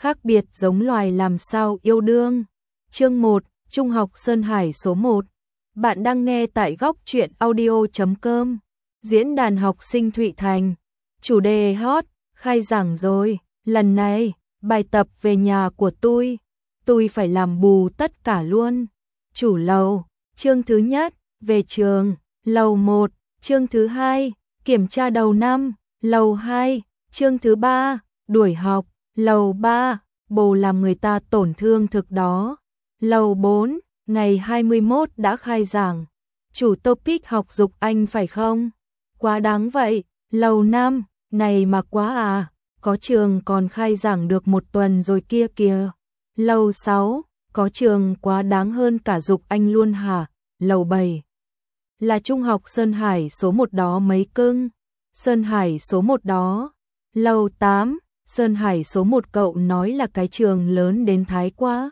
khác biệt giống loài làm sao yêu đương. Chương 1, Trung học Sơn Hải số 1. Bạn đang nghe tại góc truyện audio.com. Diễn đàn học sinh Thụy Thành. Chủ đề hot, khai giảng rồi. Lần này, bài tập về nhà của tôi phải làm bù tất cả luôn. Chủ lầu, chương thứ nhất, về trường. Lầu 1, chương thứ 2, kiểm tra đầu năm. Lầu 2, chương thứ 3, đuổi học. Lầu 3, bồ làm người ta tổn thương thực đó. Lầu 4, ngày 21 đã khai giảng. Chủ topic học dục Anh phải không? Quá đáng vậy. Lầu 5, này mà quá à, có trường còn khai giảng được 1 tuần rồi kia kìa. Lầu 6, có trường quá đáng hơn cả dục Anh luôn hả? Lầu 7, là Trung học Sơn Hải số 1 đó mấy cưng. Sơn Hải số 1 đó. Lầu 8, Sơn Hải số 1 cậu nói là cái trường lớn đến thái quá.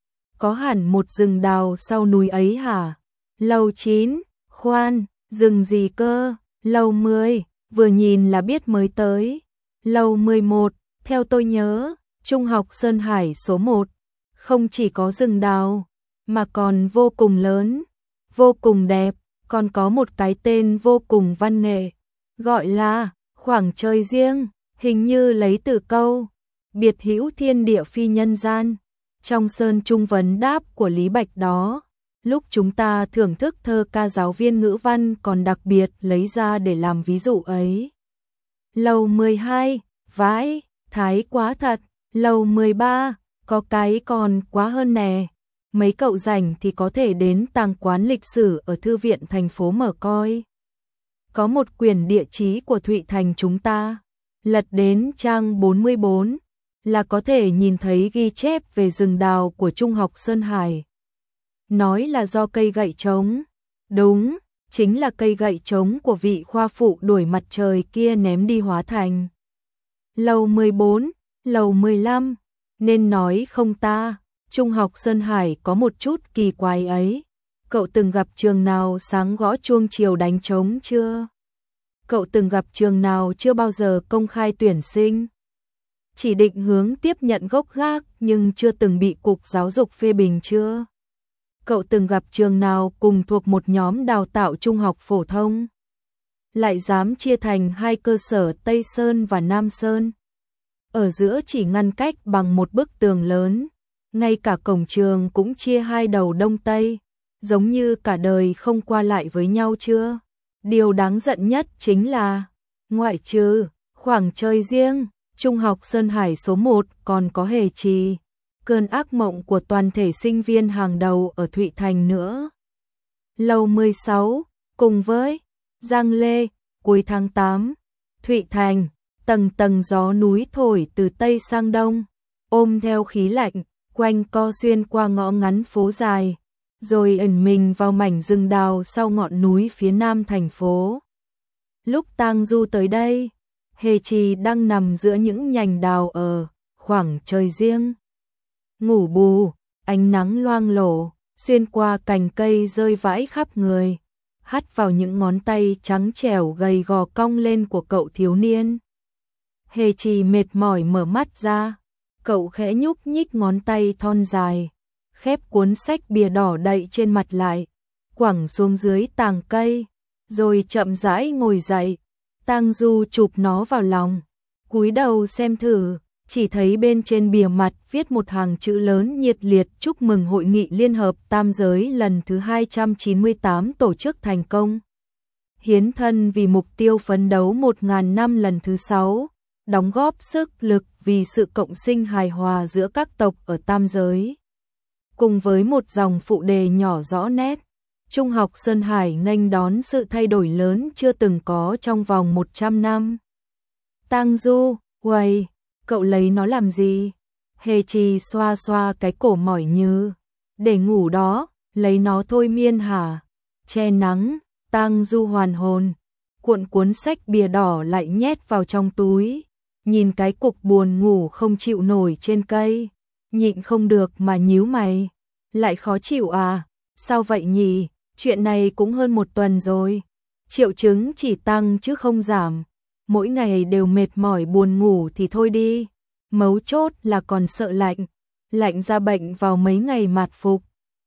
Có hẳn một rừng đào sau núi ấy hả? Lầu 9, khoan, rừng gì cơ? Lầu 10, vừa nhìn là biết mới tới. Lầu 11, theo tôi nhớ, Trung học Sơn Hải số 1 không chỉ có rừng đào, mà còn vô cùng lớn, vô cùng đẹp, còn có một cái tên vô cùng văn nghệ, gọi là khoảng trời riêng, hình như lấy từ câu biệt hữu thiên địa phi nhân gian trong Sơn Trung vấn đáp của Lý Bạch đó. Lúc chúng ta thưởng thức thơ ca giáo viên ngữ văn còn đặc biệt lấy ra để làm ví dụ ấy. Lầu 12, vãi, thái quá thật. Lầu 13, có cái còn quá hơn nè. Mấy cậu rảnh thì có thể đến tàng quán lịch sử ở thư viện thành phố mở coi. Có một quyển địa chí của Thụy Thành chúng ta, lật đến trang 44 là có thể nhìn thấy ghi chép về rừng đào của Trung học Sơn Hải. Nói là do cây gậy trống. Đúng, chính là cây gậy trống của vị khoa phụ đuổi mặt trời kia ném đi hóa thành. Lầu 14, lầu 15, nên nói không ta, Trung học Sơn Hải có một chút kỳ quái ấy. Cậu từng gặp trường nào sáng gõ chuông chiều đánh trống chưa? Cậu từng gặp trường nào chưa bao giờ công khai tuyển sinh? Chỉ định hướng tiếp nhận gốc gác nhưng chưa từng bị Cục Giáo dục phê bình chưa? Cậu từng gặp trường nào cùng thuộc một nhóm đào tạo trung học phổ thông, lại dám chia thành 2 cơ sở Tây Sơn và Nam Sơn? Ở giữa chỉ ngăn cách bằng một bức tường lớn, ngay cả cổng trường cũng chia 2 đầu đông tây, giống như cả đời không qua lại với nhau chưa? Điều đáng giận nhất chính là, ngoại trừ khoảng trời riêng, Trung học Sơn Hải số 1 còn có Hề Trì, cơn ác mộng của toàn thể sinh viên hàng đầu ở Thụy Thành nữa. Lầu 16, cùng với Giang Lê, cuối tháng 8, Thụy Thành, tầng tầng gió núi thổi từ Tây sang Đông, ôm theo khí lạnh, quanh co xuyên qua ngõ ngắn phố dài, rồi ẩn mình vào mảnh rừng đào sau ngọn núi phía nam thành phố. Lúc Tang Du tới đây, Hề Trì đang nằm giữa những nhành đào ở khoảng trời riêng. Ngủ bù, ánh nắng loang lổ, xuyên qua cành cây rơi vãi khắp người, hắt vào những ngón tay trắng trẻo gầy gò cong lên của cậu thiếu niên. Hề Trì mệt mỏi mở mắt ra, cậu khẽ nhúc nhích ngón tay thon dài, khép cuốn sách bìa đỏ đậy trên mặt lại, quẳng xuống dưới tàng cây, rồi chậm rãi ngồi dậy. Tang Du chụp nó vào lòng, cúi đầu xem thử, chỉ thấy bên trên bìa mặt viết một hàng chữ lớn nhiệt liệt chúc mừng Hội nghị Liên hợp Tam giới lần thứ 298 tổ chức thành công. Hiến thân vì mục tiêu phấn đấu 1000 năm lần thứ 6, đóng góp sức lực vì sự cộng sinh hài hòa giữa các tộc ở Tam giới. Cùng với một dòng phụ đề nhỏ rõ nét, Trung học Sơn Hải nghênh đón sự thay đổi lớn chưa từng có trong vòng 100 năm. Tang Du, uầy, cậu lấy nó làm gì? Hề Trì xoa xoa cái cổ mỏi như, để ngủ đó, lấy nó thôi miên hả? Che nắng, Tang Du hoàn hồn, cuộn cuốn sách bìa đỏ lại nhét vào trong túi, nhìn cái cục buồn ngủ không chịu nổi trên cây, nhịn không được mà nhíu mày. Lại khó chịu à? Sao vậy nhỉ? Chuyện này cũng hơn 1 tuần rồi. Triệu chứng chỉ tăng chứ không giảm. Mỗi ngày đều mệt mỏi buồn ngủ thì thôi đi. mấu chốt là còn sợ lạnh, lạnh ra bệnh vào mấy ngày mạt phục.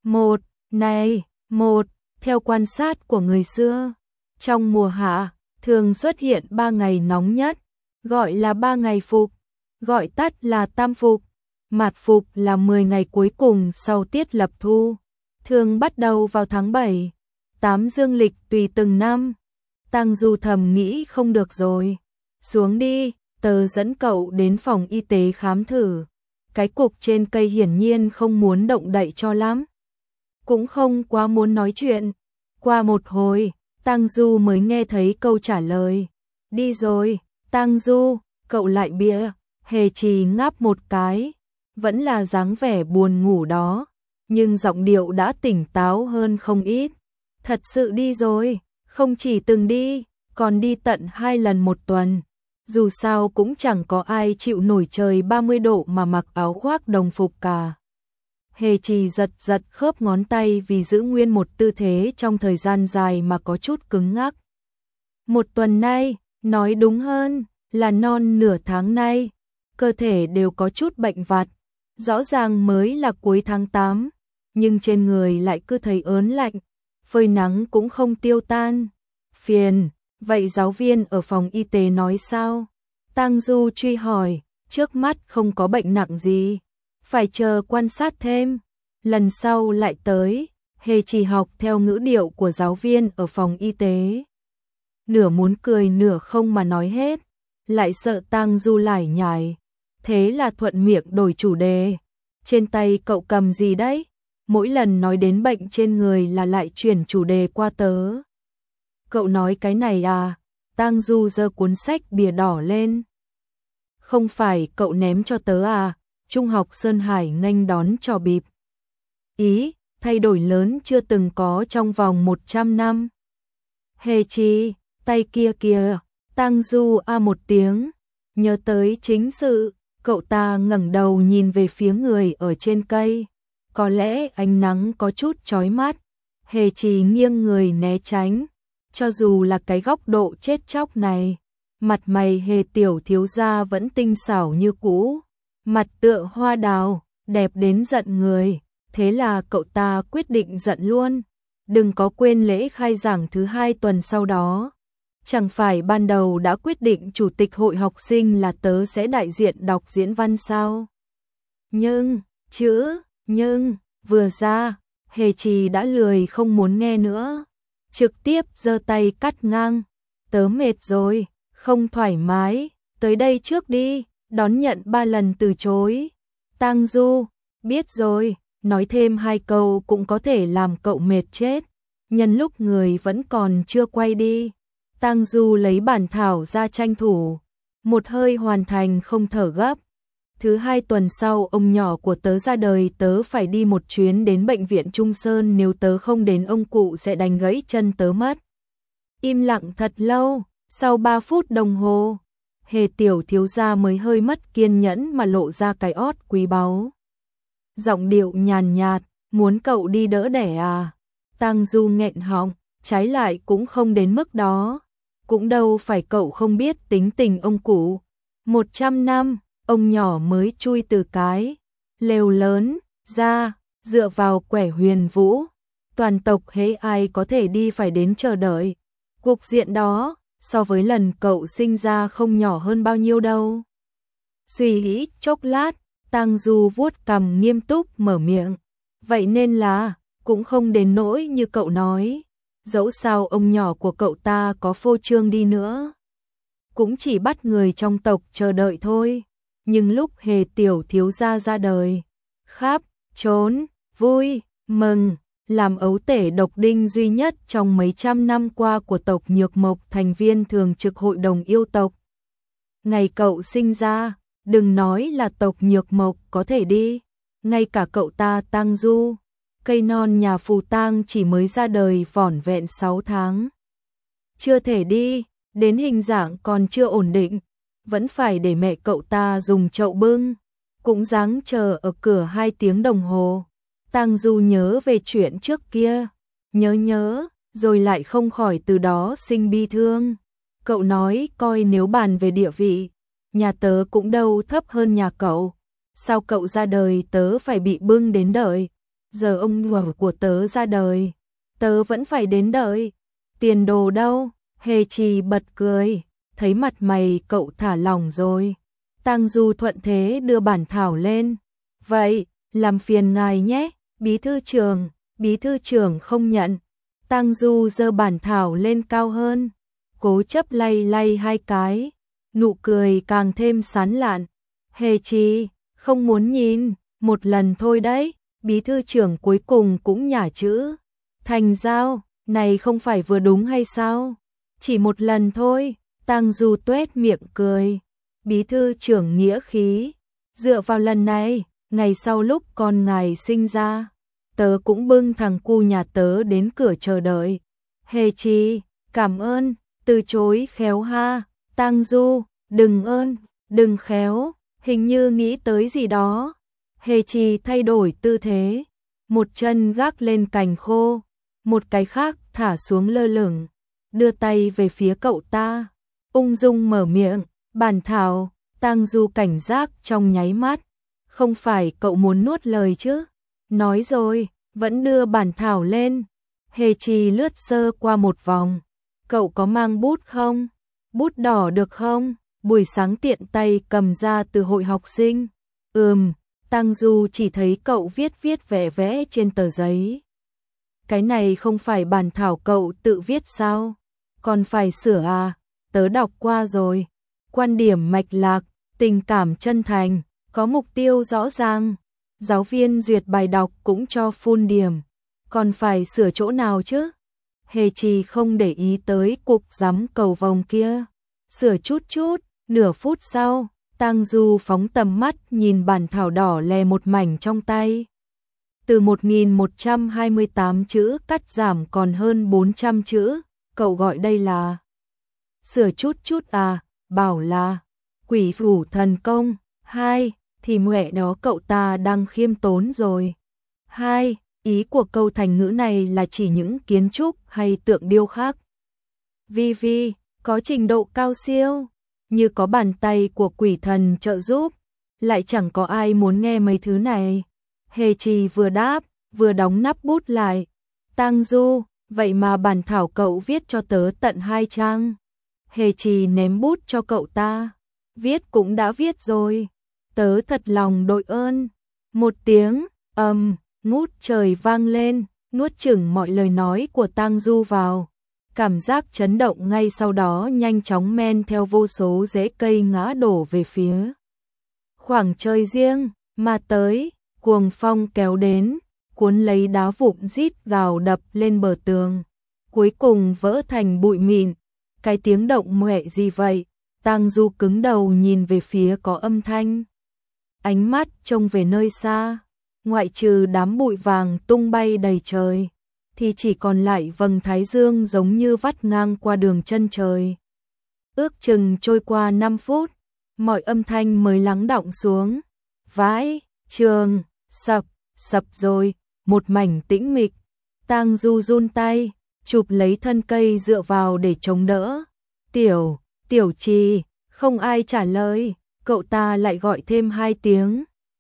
Theo quan sát của người xưa, trong mùa hạ, thường xuất hiện 3 ngày nóng nhất, gọi là 3 ngày phục, gọi tắt là tam phục. Mạt phục là 10 ngày cuối cùng sau tiết lập thu, thường bắt đầu vào tháng 7, 8 dương lịch tùy từng năm. Tăng Du thầm nghĩ không được rồi, xuống đi, tớ dẫn cậu đến phòng y tế khám thử. Cái cục trên cây hiển nhiên không muốn động đậy cho lắm, cũng không quá muốn nói chuyện. Qua một hồi, Tăng Du mới nghe thấy câu trả lời. Đi rồi, Tăng Du, cậu lại bịa. Hề Trì ngáp một cái, vẫn là dáng vẻ buồn ngủ đó, nhưng giọng điệu đã tỉnh táo hơn không ít. Thật sự đi rồi, không chỉ từng đi, còn đi tận 2 lần một tuần. Dù sao cũng chẳng có ai chịu nổi trời 30 độ mà mặc áo khoác đồng phục cả. Hề Trì giật giật khớp ngón tay vì giữ nguyên một tư thế trong thời gian dài mà có chút cứng ngắc. Một tuần nay, nói đúng hơn là non nửa tháng nay, cơ thể đều có chút bệnh vặt. Rõ ràng mới là cuối tháng 8, nhưng trên người lại cứ thấy ớn lạnh, phơi nắng cũng không tiêu tan. Phiền, vậy giáo viên ở phòng y tế nói sao? Tăng Du truy hỏi, trước mắt không có bệnh nặng gì, phải chờ quan sát thêm, lần sau lại tới. Hề Trì học theo ngữ điệu của giáo viên ở phòng y tế, nửa muốn cười nửa không mà nói hết, lại sợ Tăng Du lải nhải, thế là thuận miệng đổi chủ đề. Trên tay cậu cầm gì đấy? Mỗi lần nói đến bệnh trên người là lại chuyển chủ đề qua tớ. Cậu nói cái này à? Tăng Du giơ cuốn sách bìa đỏ lên. Không phải cậu ném cho tớ à? Trung học Sơn Hải nghênh đón trò bịp. Ý, thay đổi lớn chưa từng có trong vòng 100 năm. Hề Trì, tay kia kìa. Tăng Du a một tiếng, nhớ tới chính sự, cậu ta ngẩng đầu nhìn về phía người ở trên cây. Có lẽ ánh nắng có chút chói mắt. Hề Trì nghiêng người né tránh. Cho dù là cái góc độ chết chóc này, mặt mày Hề tiểu thiếu gia vẫn tinh xảo như cũ, mặt tựa hoa đào, đẹp đến giận người. Thế là cậu ta quyết định giận luôn. Đừng có quên lễ khai giảng thứ 2 tuần sau đó. Chẳng phải ban đầu đã quyết định chủ tịch hội học sinh là tớ sẽ đại diện đọc diễn văn sao? Nhưng, vừa ra, Hề Trì đã lười không muốn nghe nữa. Trực tiếp giơ tay cắt ngang. Tớ mệt rồi, không thoải mái, tới đây trước đi, đón nhận 3 lần từ chối. Tăng Du, biết rồi, nói thêm 2 câu cũng có thể làm cậu mệt chết. Nhân lúc người vẫn còn chưa quay đi, Tăng Du lấy bản thảo ra tranh thủ, một hơi hoàn thành không thở gấp. Thứ 2 tuần sau ông nhỏ của tớ ra đời, tớ phải đi một chuyến đến bệnh viện Trung Sơn, nếu tớ không đến ông cụ sẽ đánh gãy chân tớ mất. Im lặng thật lâu, sau 3 phút đồng hồ, Hề tiểu thiếu gia mới hơi mất kiên nhẫn mà lộ ra cái ót quý báu. Giọng điệu nhàn nhạt, muốn cậu đi đỡ đẻ à? Tăng Du nghẹn họng, trái lại cũng không đến mức đó. Cũng đâu phải cậu không biết tính tình ông cụ. 100 năm, ông nhỏ mới chui từ cái lều lớn ra, dựa vào quẻ huyền vũ. Toàn tộc hễ ai có thể đi phải đến chờ đợi. Cục diện đó, so với lần cậu sinh ra không nhỏ hơn bao nhiêu đâu. Suy nghĩ chốc lát, Tăng Du vuốt cằm nghiêm túc mở miệng. Vậy nên là, cũng không đến nỗi như cậu nói. Dẫu sao ông nhỏ của cậu ta có phô trương đi nữa, cũng chỉ bắt người trong tộc chờ đợi thôi. Nhưng lúc Hề tiểu thiếu gia ra đời, khắp trốn vui mừng, làm ấu tể độc đinh duy nhất trong mấy trăm năm qua của tộc Nhược Mộc, thành viên thường trực hội đồng yêu tộc. Ngày cậu sinh ra, đừng nói là tộc Nhược Mộc có thể đi, ngay cả cậu ta Tăng Du, cây non nhà Phù Tang chỉ mới ra đời vỏn vẹn 6 tháng. Chưa thể đi, đến hình dạng còn chưa ổn định, vẫn phải để mẹ cậu ta dùng chậu bưng, cũng dáng chờ ở cửa 2 tiếng đồng hồ. Tăng Du nhớ về chuyện trước kia, nhớ, rồi lại không khỏi từ đó sinh bi thương. Cậu nói coi nếu bàn về địa vị, nhà tớ cũng đâu thấp hơn nhà cậu. Sao cậu ra đời tớ phải bị bưng đến đợi, giờ ông ngoại của tớ ra đời, tớ vẫn phải đến đợi. Tiền đồ đâu? Hề Trì bật cười, thấy mặt mày cậu thả lỏng rồi. Tang Du thuận thế đưa bản thảo lên. Vậy, làm phiền ngài nhé, bí thư trưởng không nhận. Tang Du giơ bản thảo lên cao hơn, cố chấp lay lay hai cái, nụ cười càng thêm sán lạn. Hề Trì, không muốn nhìn, một lần thôi đấy, bí thư trưởng cuối cùng cũng nhả chữ. Thành giao, này không phải vừa đúng hay sao? Chỉ một lần thôi, Tang Du tuét miệng cười. Bí thư trưởng nghĩa khí, dựa vào lần này, ngày sau lúc con ngài sinh ra, tớ cũng bưng thằng cu nhà tớ đến cửa chờ đợi. Hề Trì, cảm ơn, từ chối khéo ha. Tang Du, đừng ơn, đừng khéo, hình như nghĩ tới gì đó. Hề Trì thay đổi tư thế, một chân gác lên cành khô, một cái khác thả xuống lơ lửng, đưa tay về phía cậu ta, ung dung mở miệng, bản thảo. Tang Du cảnh giác trong nháy mắt, không phải cậu muốn nuốt lời chứ? Nói rồi, vẫn đưa bản thảo lên. Hề Trì lướt sơ qua một vòng, cậu có mang bút không? Bút đỏ được không? Buổi sáng tiện tay cầm ra từ hội học sinh. Tang Du chỉ thấy cậu viết vẽ vẽ trên tờ giấy. Cái này không phải bản thảo cậu tự viết sao? Còn phải sửa à? Tớ đọc qua rồi. Quan điểm mạch lạc, tình cảm chân thành, có mục tiêu rõ ràng. Giáo viên duyệt bài đọc cũng cho full điểm. Còn phải sửa chỗ nào chứ? Hề Trì không để ý tới cục rắm cầu vồng kia. Sửa chút, nửa phút sau, Tang Du phóng tầm mắt nhìn bản thảo đỏ lè một mảnh trong tay. Từ 1128 chữ cắt giảm còn hơn 400 chữ, cậu gọi đây là sửa chút à, bảo là quỷ phủ thần công. 2, thì mẹ đó cậu ta đang khiêm tốn rồi. 2, ý của câu thành ngữ này là chỉ những kiến trúc hay tượng điêu khắc. Vi, có trình độ cao siêu, như có bàn tay của quỷ thần trợ giúp, lại chẳng có ai muốn nghe mấy thứ này. Hề Trì vừa đáp, vừa đóng nắp bút lại. Tang Du, vậy mà bản thảo cậu viết cho tớ tận 2 trang. Hề Trì ném bút cho cậu ta. Viết cũng đã viết rồi. Tớ thật lòng đội ơn. Một tiếng, ngút trời vang lên, nuốt chửng mọi lời nói của Tang Du vào. Cảm giác chấn động ngay sau đó nhanh chóng men theo vô số rễ cây ngã đổ về phía khoảng trời riêng mà tới, cuồng phong kéo đến, cuốn lấy đá vụn rít gào đập lên bờ tường, cuối cùng vỡ thành bụi mịn. Cái tiếng động mẹ gì vậy? Tang Du cứng đầu nhìn về phía có âm thanh. Ánh mắt trông về nơi xa, ngoại trừ đám bụi vàng tung bay đầy trời, thì chỉ còn lại vầng thái dương giống như vắt ngang qua đường chân trời. Ước chừng trôi qua 5 phút, mọi âm thanh mới lắng đọng xuống. Vãi, trường, sập rồi, một mảnh tĩnh mịch. Tang Du run tay, chụp lấy thân cây dựa vào để chống đỡ. Tiểu Trì, không ai trả lời, cậu ta lại gọi thêm 2 tiếng.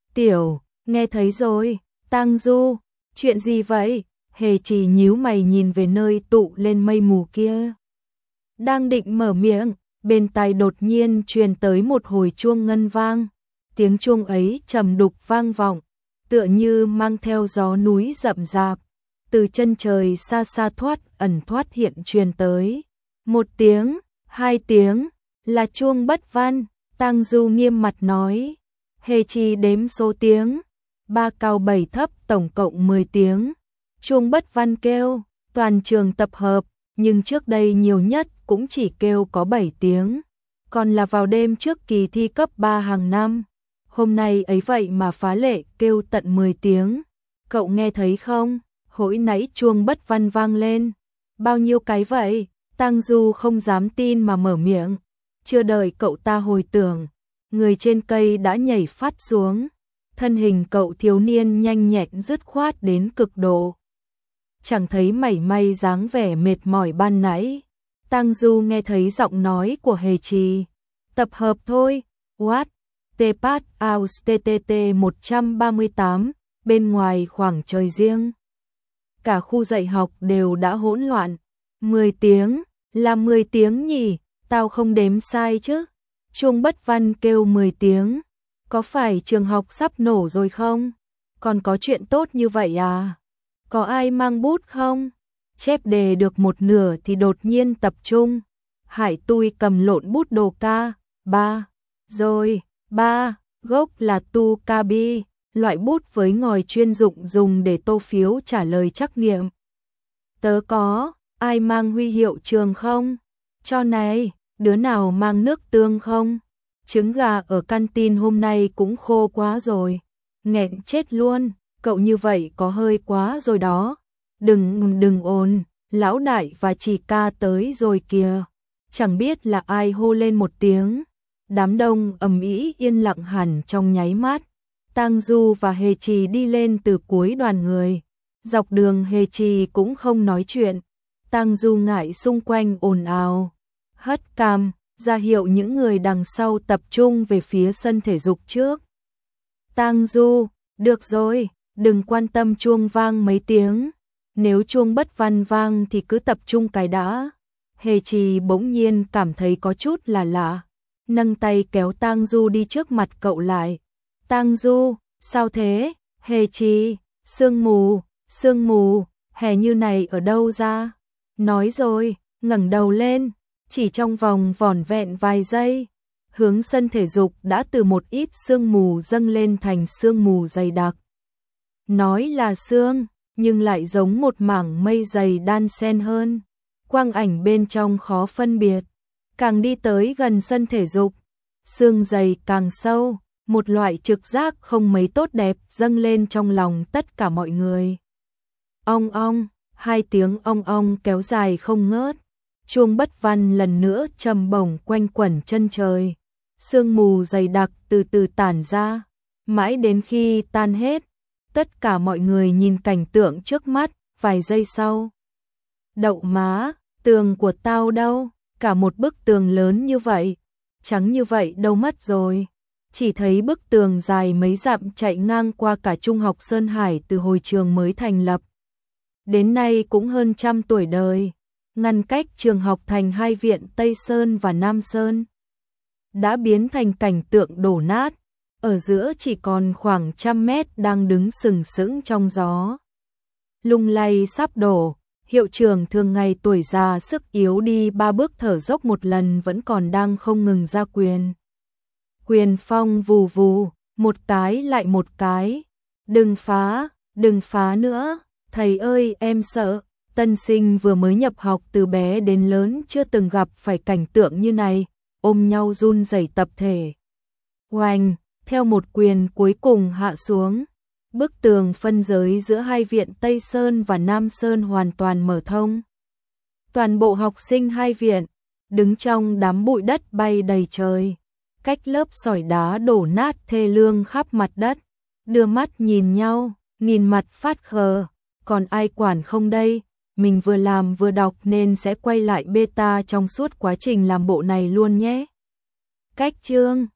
Nghe thấy rồi. Tang Du, chuyện gì vậy? Hề Trì nhíu mày nhìn về nơi tụ lên mây mù kia. Đang định mở miệng, bên tai đột nhiên truyền tới một hồi chuông ngân vang. Tiếng chuông ấy trầm đục vang vọng, tựa như mang theo gió núi rậm rạp. Từ chân trời xa xa ẩn thoát hiện truyền tới. 1 tiếng, 2 tiếng, là chuông bất văn. Tang Du nghiêm mặt nói. Hề Trì đếm số tiếng. 3 cao 7 thấp tổng cộng 10 tiếng. Chuông bất văn kêu, toàn trường tập hợp, nhưng trước đây nhiều nhất cũng chỉ kêu có 7 tiếng. Còn là vào đêm trước kỳ thi cấp 3 hàng năm. Hôm nay ấy vậy mà phá lệ kêu tận 10 tiếng. Cậu nghe thấy không? Hồi nãy chuông bất văn vang lên. Bao nhiêu cái vậy? Tang Du không dám tin mà mở miệng. Chưa đợi cậu ta hồi tưởng, người trên cây đã nhảy phát xuống. Thân hình cậu thiếu niên nhanh nhẹn dứt khoát đến cực độ. Chẳng thấy mảy may dáng vẻ mệt mỏi ban nãy. Tang Du nghe thấy giọng nói của Hề Trì. Tập hợp thôi, What? Tepat aus TTT 138, bên ngoài khoảng trời riêng. Cả khu dạy học đều đã hỗn loạn. 10 tiếng, là 10 tiếng nhỉ, tao không đếm sai chứ. Chuông Bất Văn kêu 10 tiếng, có phải trường học sắp nổ rồi không? Còn có chuyện tốt như vậy à? Có ai mang bút không? Chép đề được một nửa thì đột nhiên tập trung. Hải Tui cầm lộn bút đồ ca, rồi, gốc là tu cabi, loại bút với ngòi chuyên dụng dùng để tô phiếu trả lời trắc nghiệm. Tớ có, ai mang huy hiệu trường không? Cho này, đứa nào mang nước tương không? Trứng gà ở canteen hôm nay cũng khô quá rồi. Nghẹn chết luôn, cậu như vậy có hơi quá rồi đó. Đừng ồn, lão đại và chị ca tới rồi kìa. Chẳng biết là ai hô lên một tiếng. Đám đông ầm ĩ yên lặng hẳn trong nháy mắt. Tang Du và Hề Trì đi lên từ cuối đoàn người. Dọc đường Hề Trì cũng không nói chuyện. Tang Du ngại xung quanh ồn ào, hất cằm, ra hiệu những người đằng sau tập trung về phía sân thể dục trước. Tang Du, được rồi, đừng quan tâm chuông vang mấy tiếng. Nếu chuông Bất Văn vang thì cứ tập trung cái đã. Hề Trì bỗng nhiên cảm thấy có chút là lạ. Nâng tay kéo Tang Du đi trước mặt cậu lại. Tang Du, sao thế? Hề Trì, sương mù, hè như này ở đâu ra? Nói rồi, ngẩng đầu lên, chỉ trong vòng vỏn vẹn vài giây. Hướng sân thể dục đã từ một ít sương mù dâng lên thành sương mù dày đặc. Nói là sương, nhưng lại giống một mảng mây dày đan xen hơn. Quang ảnh bên trong khó phân biệt. Càng đi tới gần sân thể dục, sương dày càng sâu, một loại trực giác không mấy tốt đẹp dâng lên trong lòng tất cả mọi người. Ong ong, hai tiếng ong ong kéo dài không ngớt. Chuông Bất Văn lần nữa trầm bổng quanh quẩn chân trời. Sương mù dày đặc từ từ tản ra, mãi đến khi tan hết, tất cả mọi người nhìn cảnh tượng trước mắt, vài giây sau. Đậu má, tường của tao đâu? Cả một bức tường lớn như vậy, trắng như vậy đâu mất rồi. Chỉ thấy bức tường dài mấy dặm chạy ngang qua cả Trung học Sơn Hải từ hồi trường mới thành lập. Đến nay cũng hơn 100 tuổi đời, ngăn cách trường học thành hai viện Tây Sơn và Nam Sơn. Đã biến thành cảnh tượng đổ nát, ở giữa chỉ còn khoảng 100 mét đang đứng sừng sững trong gió. Lung lay sắp đổ, hiệu trưởng thường ngày tuổi già sức yếu đi 3 bước thở dốc một lần vẫn còn đang không ngừng ra quyền. Quyền phong vù vù, một cái lại một cái. Đừng phá nữa, thầy ơi em sợ. Tân sinh vừa mới nhập học từ bé đến lớn chưa từng gặp phải cảnh tượng như này, ôm nhau run rẩy tập thể. Oanh, theo một quyền cuối cùng hạ xuống, bức tường phân giới giữa hai viện Tây Sơn và Nam Sơn hoàn toàn mở thông. Toàn bộ học sinh hai viện, đứng trong đám bụi đất bay đầy trời, cách lớp sỏi đá đổ nát thê lương khắp mặt đất, đưa mắt nhìn nhau, nhìn mặt phát khờ, còn ai quản không đây, mình vừa làm vừa đọc nên sẽ quay lại beta trong suốt quá trình làm bộ này luôn nhé. Cách chương